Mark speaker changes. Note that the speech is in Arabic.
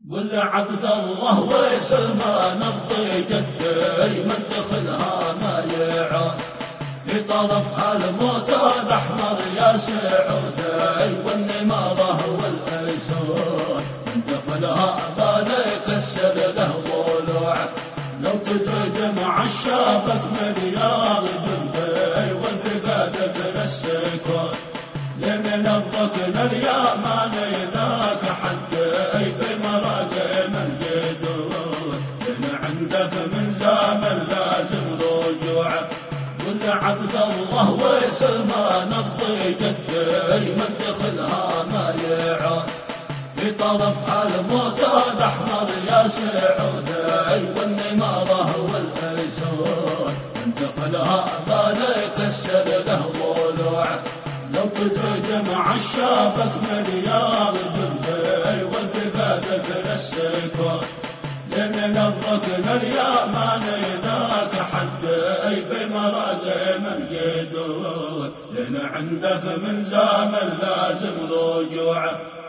Speaker 1: قل عبد الله وسلمان الضيق الدي من دخلها ما يعود، في طرفها الموت الأحمر يا سعودي والنمارة والأسود، من دخلها ما يكسر له ضلوعه، لو تزيد مع الشابك مليار جندي والفقاد في السكون، لمن الركن اليماني ذاك حدي في مراقم الجدود، لن عندك من زمن لازم رجوعه. قل عبد الله وسلمان الضيق الدي من دخلها ما يعود، في طرفها الموت الأحمر يا سعودي والنمارة والأسود، من دخلها ما يكسر له ضلوعه، لو تزيد مع الشابك مليار جندي والفقاد في السكون، لمن الركن اليماني ذاك حدي في مراقم الجدود، لن عندك من زمن لازم رجوعه.